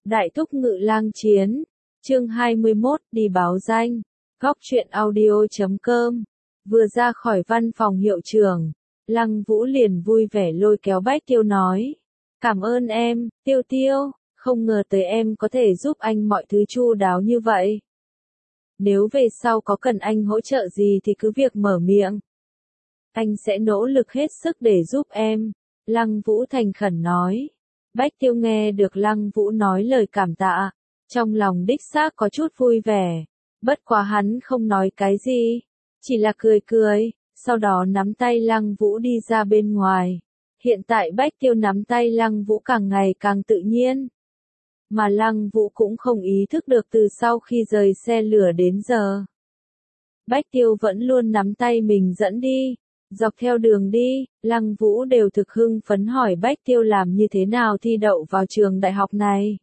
Đại thúc ngự lang chiến, chương 21, đi báo danh. Góc truyện audio.com. Vừa ra khỏi văn phòng hiệu trưởng, Lăng Vũ liền vui vẻ lôi kéo Bách Tiêu nói. Cảm ơn em, Tiêu Tiêu, không ngờ tới em có thể giúp anh mọi thứ chu đáo như vậy. Nếu về sau có cần anh hỗ trợ gì thì cứ việc mở miệng. Anh sẽ nỗ lực hết sức để giúp em, Lăng Vũ thành khẩn nói. Bách Tiêu nghe được Lăng Vũ nói lời cảm tạ, trong lòng đích xác có chút vui vẻ, bất quá hắn không nói cái gì, chỉ là cười cười, sau đó nắm tay Lăng Vũ đi ra bên ngoài. Hiện tại Bách Tiêu nắm tay Lăng Vũ càng ngày càng tự nhiên, mà Lăng Vũ cũng không ý thức được từ sau khi rời xe lửa đến giờ. Bách Tiêu vẫn luôn nắm tay mình dẫn đi. Dọc theo đường đi, Lăng Vũ đều thực hưng phấn hỏi Bách Tiêu làm như thế nào thi đậu vào trường đại học này.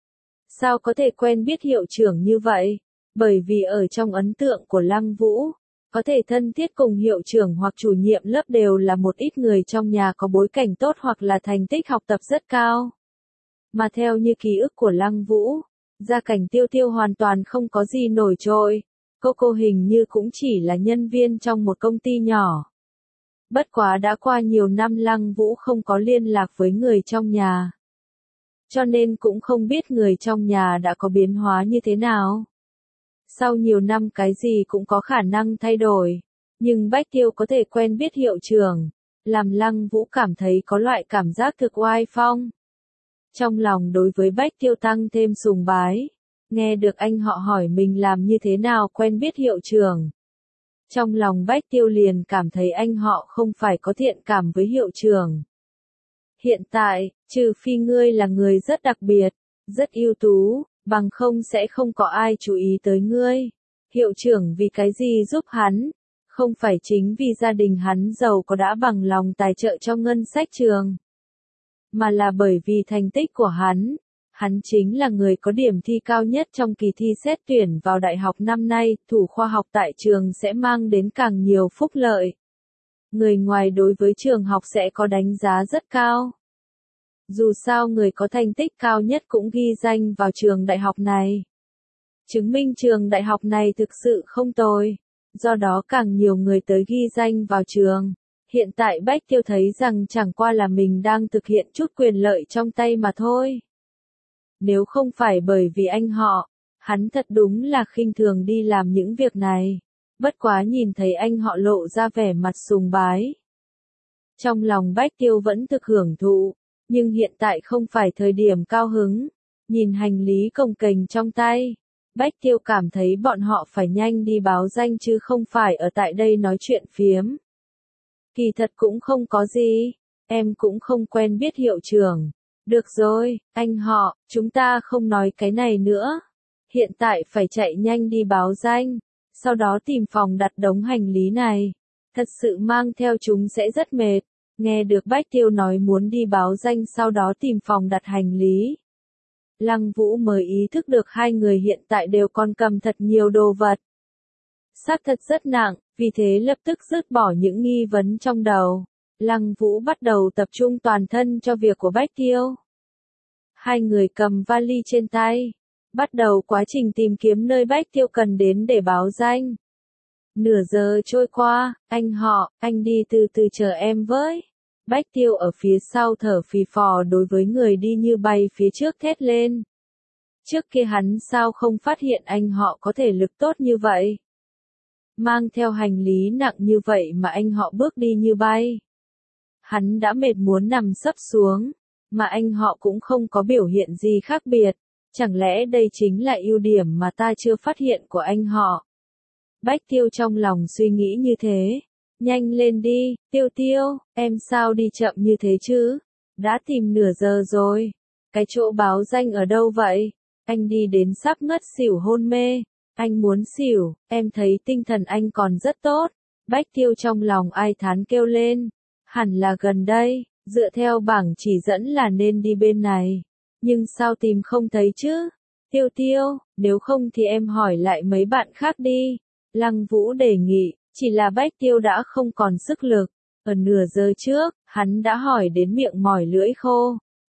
Sao có thể quen biết hiệu trưởng như vậy? Bởi vì ở trong ấn tượng của Lăng Vũ, có thể thân thiết cùng hiệu trưởng hoặc chủ nhiệm lớp đều là một ít người trong nhà có bối cảnh tốt hoặc là thành tích học tập rất cao. Mà theo như ký ức của Lăng Vũ, gia cảnh Tiêu Tiêu hoàn toàn không có gì nổi trội. Cô hình như cũng chỉ là nhân viên trong một công ty nhỏ. Bất quá đã qua nhiều năm Lăng Vũ không có liên lạc với người trong nhà. Cho nên cũng không biết người trong nhà đã có biến hóa như thế nào. Sau nhiều năm cái gì cũng có khả năng thay đổi. Nhưng Bách Tiêu có thể quen biết hiệu trưởng, làm Lăng Vũ cảm thấy có loại cảm giác thực oai phong. Trong lòng đối với Bách Tiêu tăng thêm sùng bái. Nghe được anh họ hỏi mình làm như thế nào quen biết hiệu trưởng. Trong lòng Bách Tiêu liền cảm thấy anh họ không phải có thiện cảm với hiệu trưởng. Hiện tại, trừ phi ngươi là người rất đặc biệt, rất ưu tú, bằng không sẽ không có ai chú ý tới ngươi. Hiệu trưởng vì cái gì giúp hắn? Không phải chính vì gia đình hắn giàu có đã bằng lòng tài trợ cho ngân sách trường. Mà là bởi vì thành tích của hắn. Hắn chính là người có điểm thi cao nhất trong kỳ thi xét tuyển vào đại học năm nay, thủ khoa học tại trường sẽ mang đến càng nhiều phúc lợi. Người ngoài đối với trường học sẽ có đánh giá rất cao. Dù sao người có thành tích cao nhất cũng ghi danh vào trường đại học này. Chứng minh trường đại học này thực sự không tồi. Do đó càng nhiều người tới ghi danh vào trường. Hiện tại Bách Tiêu thấy rằng chẳng qua là mình đang thực hiện chút quyền lợi trong tay mà thôi. Nếu không phải bởi vì anh họ, hắn thật đúng là khinh thường đi làm những việc này. Bất quá nhìn thấy anh họ lộ ra vẻ mặt sùng bái. Trong lòng Bách Tiêu vẫn thực hưởng thụ, nhưng hiện tại không phải thời điểm cao hứng. Nhìn hành lý cồng kềnh trong tay, Bách Tiêu cảm thấy bọn họ phải nhanh đi báo danh chứ không phải ở tại đây nói chuyện phiếm. Kỳ thật cũng không có gì, em cũng không quen biết hiệu trưởng. Được rồi, anh họ, chúng ta không nói cái này nữa. Hiện tại phải chạy nhanh đi báo danh, sau đó tìm phòng đặt đống hành lý này. Thật sự mang theo chúng sẽ rất mệt. Nghe được Bách Tiêu nói muốn đi báo danh sau đó tìm phòng đặt hành lý. Lăng Vũ mới ý thức được hai người hiện tại đều còn cầm thật nhiều đồ vật. Xác thật rất nặng, vì thế lập tức dứt bỏ những nghi vấn trong đầu. Lăng Vũ bắt đầu tập trung toàn thân cho việc của Bách Tiêu. Hai người cầm vali trên tay, bắt đầu quá trình tìm kiếm nơi Bách Tiêu cần đến để báo danh. Nửa giờ trôi qua, anh họ, anh đi từ từ chờ em với. Bách Tiêu ở phía sau thở phì phò đối với người đi như bay phía trước thét lên. Trước kia hắn sao không phát hiện anh họ có thể lực tốt như vậy? Mang theo hành lý nặng như vậy mà anh họ bước đi như bay. Hắn đã mệt muốn nằm sấp xuống, mà anh họ cũng không có biểu hiện gì khác biệt. Chẳng lẽ đây chính là ưu điểm mà ta chưa phát hiện của anh họ? Bách Tiêu trong lòng suy nghĩ như thế. Nhanh lên đi, Tiêu Tiêu, em sao đi chậm như thế chứ? Đã tìm nửa giờ rồi. Cái chỗ báo danh ở đâu vậy? Anh đi đến sắp ngất xỉu hôn mê. Anh muốn xỉu, em thấy tinh thần anh còn rất tốt. Bách Tiêu trong lòng ai thán kêu lên. Hẳn là gần đây, dựa theo bảng chỉ dẫn là nên đi bên này. Nhưng sao tìm không thấy chứ? Tiêu Tiêu, nếu không thì em hỏi lại mấy bạn khác đi. Lăng Vũ đề nghị, chỉ là Bách Tiêu đã không còn sức lực. Ở nửa giờ trước, hắn đã hỏi đến miệng mỏi lưỡi khô.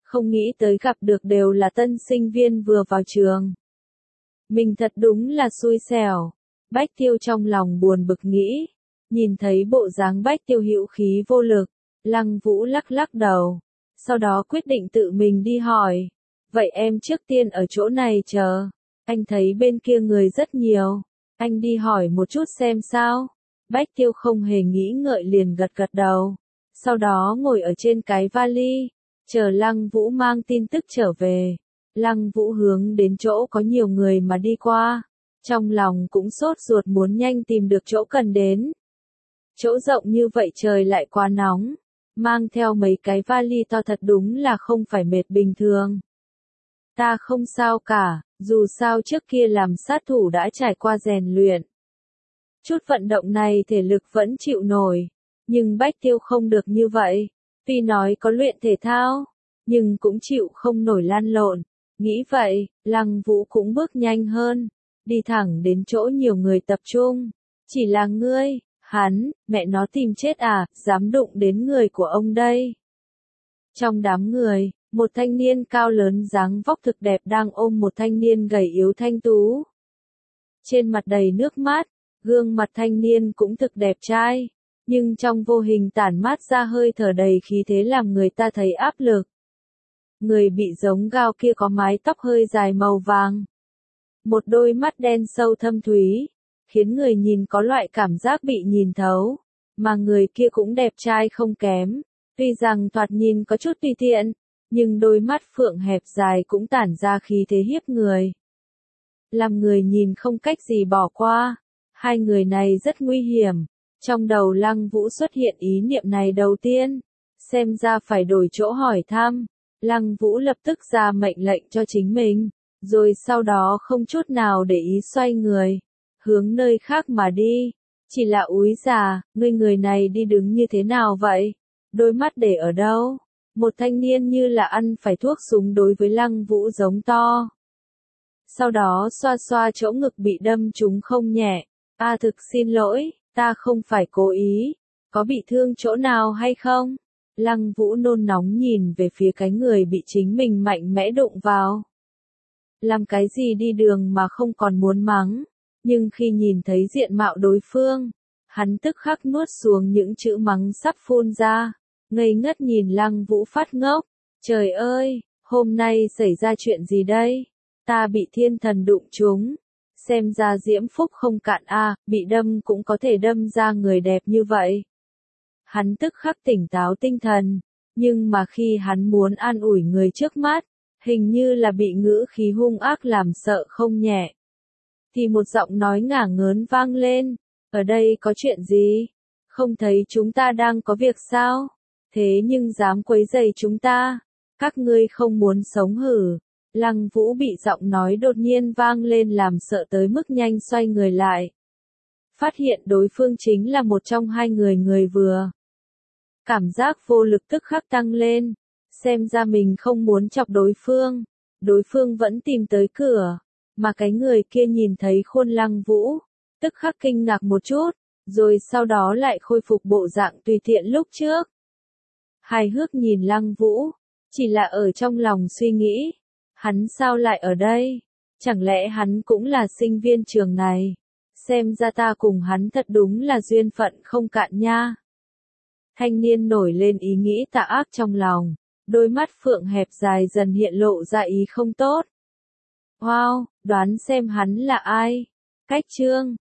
không nghĩ tới gặp được đều là tân sinh viên vừa vào trường. Mình thật đúng là xui xẻo. Bách Tiêu trong lòng buồn bực nghĩ. Nhìn thấy bộ dáng Bách Tiêu hữu khí vô lực, Lăng Vũ lắc lắc đầu. Sau đó quyết định tự mình đi hỏi. Vậy em trước tiên ở chỗ này chờ. Anh thấy bên kia người rất nhiều. Anh đi hỏi một chút xem sao. Bách Tiêu không hề nghĩ ngợi liền gật gật đầu. Sau đó ngồi ở trên cái vali, chờ Lăng Vũ mang tin tức trở về. Lăng Vũ hướng đến chỗ có nhiều người mà đi qua. Trong lòng cũng sốt ruột muốn nhanh tìm được chỗ cần đến. Chỗ rộng như vậy trời lại quá nóng. Mang theo mấy cái vali to thật đúng là không phải mệt bình thường. Ta không sao cả, dù sao trước kia làm sát thủ đã trải qua rèn luyện. Chút vận động này thể lực vẫn chịu nổi. Nhưng Bách Tiêu không được như vậy. Tuy nói có luyện thể thao, nhưng cũng chịu không nổi lăn lộn. Nghĩ vậy, Lăng Vũ cũng bước nhanh hơn. Đi thẳng đến chỗ nhiều người tập trung. Chỉ là ngươi, hắn, mẹ nó tìm chết à, dám đụng đến người của ông đây. Trong đám người, một thanh niên cao lớn dáng vóc thực đẹp đang ôm một thanh niên gầy yếu thanh tú. Trên mặt đầy nước mắt, gương mặt thanh niên cũng thực đẹp trai, nhưng trong vô hình tản mát ra hơi thở đầy khí thế làm người ta thấy áp lực. Người bị giống gao kia có mái tóc hơi dài màu vàng. Một đôi mắt đen sâu thâm thúy, khiến người nhìn có loại cảm giác bị nhìn thấu. Mà người kia cũng đẹp trai không kém, tuy rằng thoạt nhìn có chút tùy tiện, nhưng đôi mắt phượng hẹp dài cũng tản ra khí thế hiếp người. Làm người nhìn không cách gì bỏ qua. Hai người này rất nguy hiểm. Trong đầu Lăng Vũ xuất hiện ý niệm này đầu tiên. Xem ra phải đổi chỗ hỏi thăm. Lăng Vũ lập tức ra mệnh lệnh cho chính mình. Rồi sau đó không chút nào để ý xoay người. Hướng nơi khác mà đi. Chỉ là úi già, người này đi đứng như thế nào vậy? Đôi mắt để ở đâu? Một thanh niên như là ăn phải thuốc súng đối với Lăng Vũ giống to. Sau đó xoa xoa chỗ ngực bị đâm trúng không nhẹ. Thực xin lỗi, ta không phải cố ý. Có bị thương chỗ nào hay không? Lăng Vũ nôn nóng nhìn về phía cái người bị chính mình mạnh mẽ đụng vào. Làm cái gì đi đường mà không còn muốn mắng. Nhưng khi nhìn thấy diện mạo đối phương, hắn tức khắc nuốt xuống những chữ mắng sắp phun ra. Ngây ngất nhìn Lăng Vũ phát ngốc. Trời ơi, hôm nay xảy ra chuyện gì đây? Ta bị thiên thần đụng trúng. Xem ra diễm phúc không cạn bị đâm cũng có thể đâm ra người đẹp như vậy. Hắn tức khắc tỉnh táo tinh thần, nhưng mà khi hắn muốn an ủi người trước mắt, hình như là bị ngữ khí hung ác làm sợ không nhẹ. Thì một giọng nói ngả ngớn vang lên, ở đây có chuyện gì? Không thấy chúng ta đang có việc sao? Thế nhưng dám quấy rầy chúng ta, các ngươi không muốn sống hử? Lăng Vũ bị giọng nói đột nhiên vang lên làm sợ tới mức nhanh xoay người lại. Phát hiện đối phương chính là một trong hai người vừa. Cảm giác vô lực tức khắc tăng lên. Xem ra mình không muốn chọc đối phương. Đối phương vẫn tìm tới cửa. Mà cái người kia nhìn thấy khuôn Lăng Vũ. Tức khắc kinh ngạc một chút. Rồi sau đó lại khôi phục bộ dạng tùy tiện lúc trước. Hài hước nhìn Lăng Vũ. Chỉ là ở trong lòng suy nghĩ. Hắn sao lại ở đây? Chẳng lẽ hắn cũng là sinh viên trường này? Xem ra ta cùng hắn thật đúng là duyên phận không cạn nha. Thanh niên nổi lên ý nghĩ tà ác trong lòng. Đôi mắt phượng hẹp dài dần hiện lộ ra ý không tốt. Wow, đoán xem hắn là ai? Cách chương